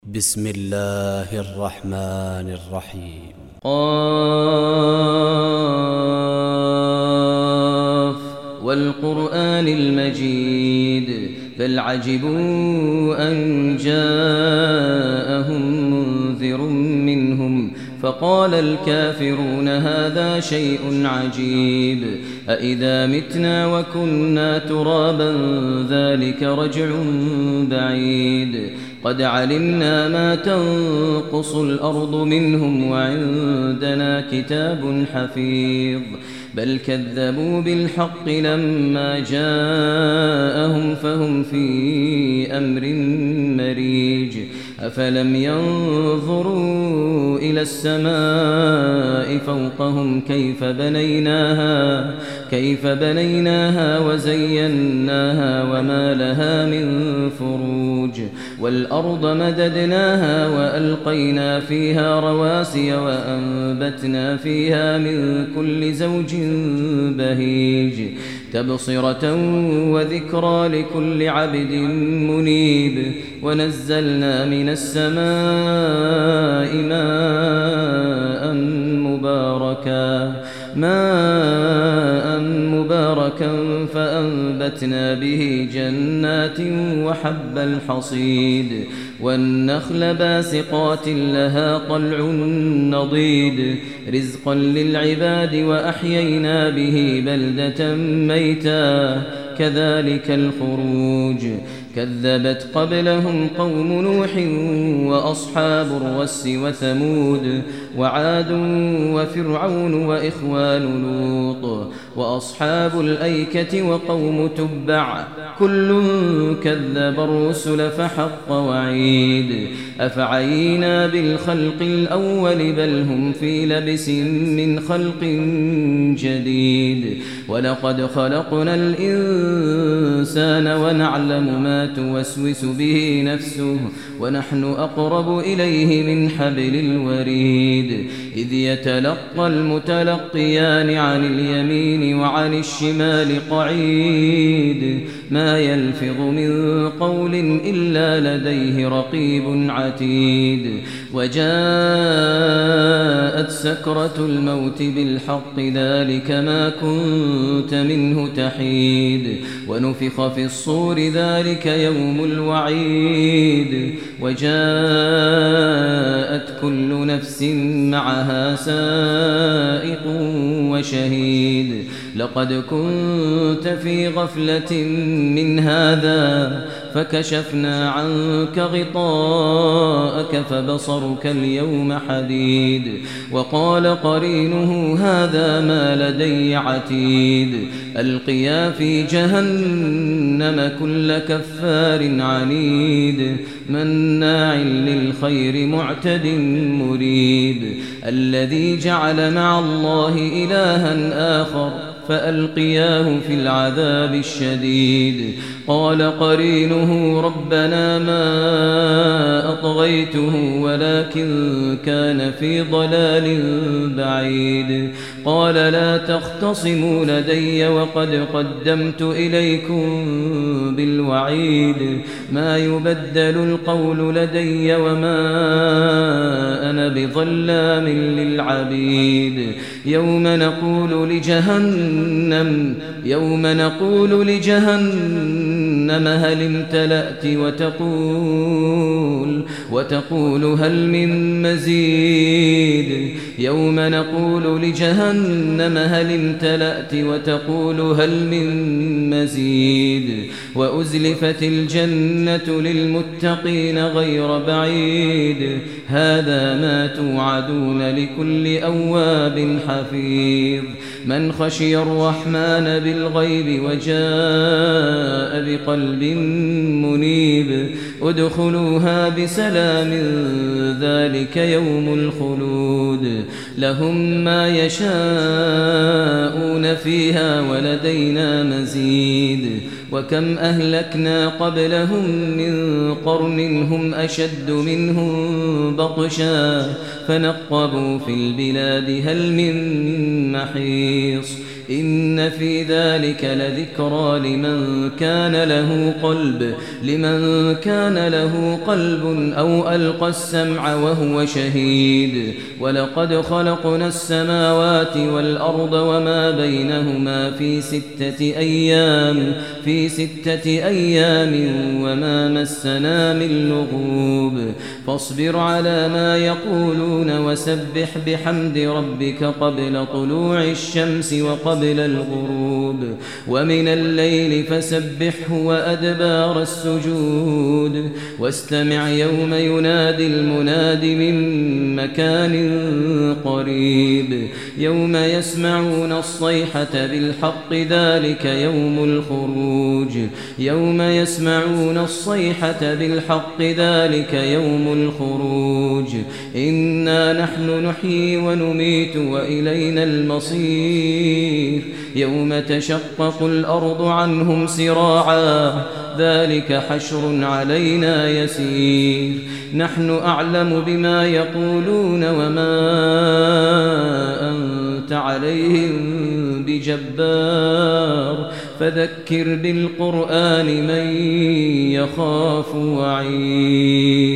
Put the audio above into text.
بسم الله الرحمن الرحيم. قاف والقرآن المجيد بل عجبوا أن جاءهم منذر منهم فقال الكافرون هذا شيء عجيب أإذا متنا وكنا ترابا ذلك رجع بعيد قد علمنا ما تنقص الأرض منهم وعندنا كتاب حفيظ بل كذبوا بالحق لما جاءهم فهم في أمر مريج أفلم ينظروا إلى السماء فوقهم كيف بنيناها وزيناها وما لها من فروج والأرض مددناها وألقينا فيها رواسي وأنبتنا فيها من كل زوج بهيج تبصرة وذكرى لكل عبد منيب ونزلنا من السماء ماء مباركا فأنبتنا به جنات وحب الحصيد والنخل باسقات لها طلع نضيد رزقا للعباد وأحيينا به بلدة ميتا كذلك الخروج كذبت قبلهم قوم نوح وأصحاب الرس وثمود وعاد وفرعون وإخوان لوط وأصحاب الأيكة وقوم تبع كل كذب الرسل فحق وعيد أفعينا بالخلق الأول بل هم في لبس من خلق جديد ولقد خلقنا الإنسان ونعلم ما توسوس به نفسه ونحن أقرب إليه من حبل الوريد إذ يتلقى المتلقيان عن اليمين وعن الشمال قعيد ما يلفظ من قول إلا لديه رقيب عتيد وجاءت سكرة الموت بالحق ذلك ما كنت منه تحيد ونفخ في الصور ذلك يوم الوعيد وجاءت كل نفس معها سائق وشهيد لقد كنت في غفلة من هذا فكشفنا عنك غطاءك فبصرك اليوم حديد وقال قرينه هذا ما لدي عتيد ألقيا في جهنم كل كفار عنيد مناع للخير معتد مريب الذي جعل مع الله إلها آخر فألقياه في العذاب الشديد قال قرينه ربنا ما أطغيته ولكن كان في ضلال بعيد قال لا تختصموا لدي وقد قدمت إليكم بالوعيد ما يبدل القول لدي وما أنا بظلام للعبيد يوم نقول لجهنم هل امتلأت وتقول هل من مزيد يوم نقول لجهنم هل امتلأت وتقول هل من مزيد وأزلفت الجنة للمتقين غير بعيد هذا ما توعدون لكل أواب حفيظ من خشي الرحمن بالغيب وجاء بقلب منيب ادخلوها بسلام ذلك يوم الخلود لهم ما يشاءون فيها ولدينا مزيد وكم أهلكنا قبلهم من قرن هم أشد منهم بطشا فنقبوا في البلاد هل من محيص إن في ذلك لذكرى لمن كان له قلب أو ألقى السمع وهو شهيد ولقد خلقنا السماوات والأرض وما بينهما في 6 أيام وما مسنا من لغوب فاصبر على ما يقولون وسبح بحمد ربك قبل طلوع الشمس وقبل الغروب ومن الليل فسبحه وأدبار السجود واستمع يوم ينادي المناد من مكان قريب يوم يسمعون الصيحة بالحق ذلك يوم الخروج إنا نحن نحيي ونميت وإلينا المصير يوم تشقق الأرض عنهم سراعا ذلك حشر علينا يسير نحن أعلم بما يقولون وما أنت عليهم بجبار فذكر بالقرآن من يخاف وعيد